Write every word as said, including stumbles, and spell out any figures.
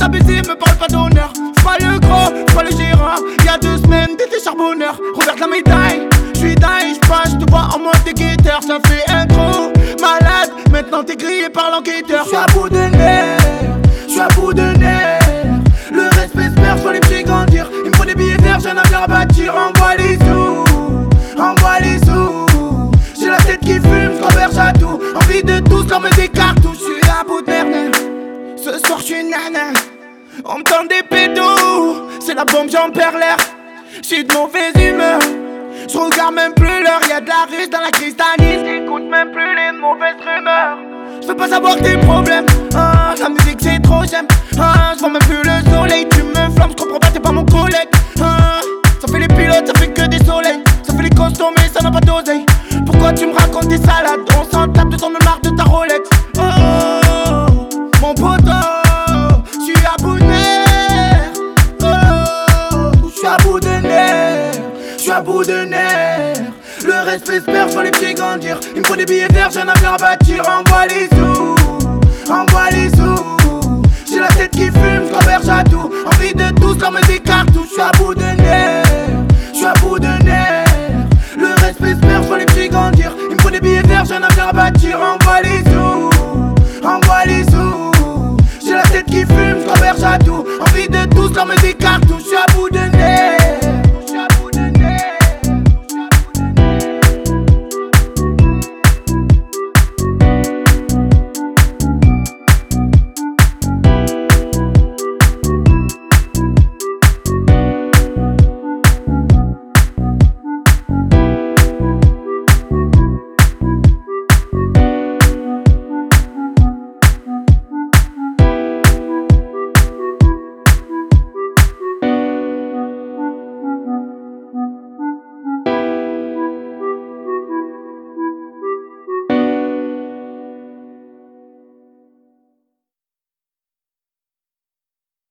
s'abuser, me parle pas d'honneur. J'suis pas le gros, j'suis pas le gérant. Y'a deux semaines, t'étais charbonneur. Regarde la médaille, j'suis dingue, j'passe, j'te vois en mode guetteur. Ça fait un trou, malade, maintenant t'es grillé par l'enquêteur. J'suis à bout de nerfs, j'suis à bout de nerfs. Le respect se perd, j'vois les petits grandir. Il me faut des billets verts, j'ai un avenir à bâtir. Envoie les sous, envoie les sous. J'ai la tête qui fume, j'converge à tout. Envie de tous comme des cartouches. J'suis à bout de nerfs, ce soir j'suis nana. On me tend des pédos, c'est la bombe, j'en perds l'air. J'suis de mauvaise humeur, j'regarde même plus l'heure. Y'a de la riche dans la cristalline, j'écoute même plus les mauvaises rumeurs. J'veux pas savoir tes problèmes, ah, la musique c'est trop j'aime. Ah, j'vois même plus le soleil, tu me flammes, j'comprends pas t'es pas mon collègue. Ah, ça fait les pilotes, ça fait que des soleils. Ça fait les costauds mais ça n'a pas d'oseille. Pourquoi tu me racontes des salades? On s'en tape de ton marque de ta Rolex. Oh, mon poteau, j'suis à bout de nerfs. Oh, j'suis à bout de nerfs. J'suis à bout de nerfs. Le respect se perd, j'vois les pieds grandir. Il me faut des billets verts, j'ai un avenir à bâtir. Envoie les sous, envoie les sous. J'ai la tête qui fume, j'converge à tout. Envie de tous comme des cartouches. J'suis à bout de nerfs, j'suis à bout de nerfs. Le respect se perd, j'vois les petits grandir. Il me faut des billets verts, j'ai un avenir à bâtir. Envoie les sous, envoie les sous. J'ai la tête qui fume, j'converge à tout. Envie de tous comme des cartouches. J'suis à bout de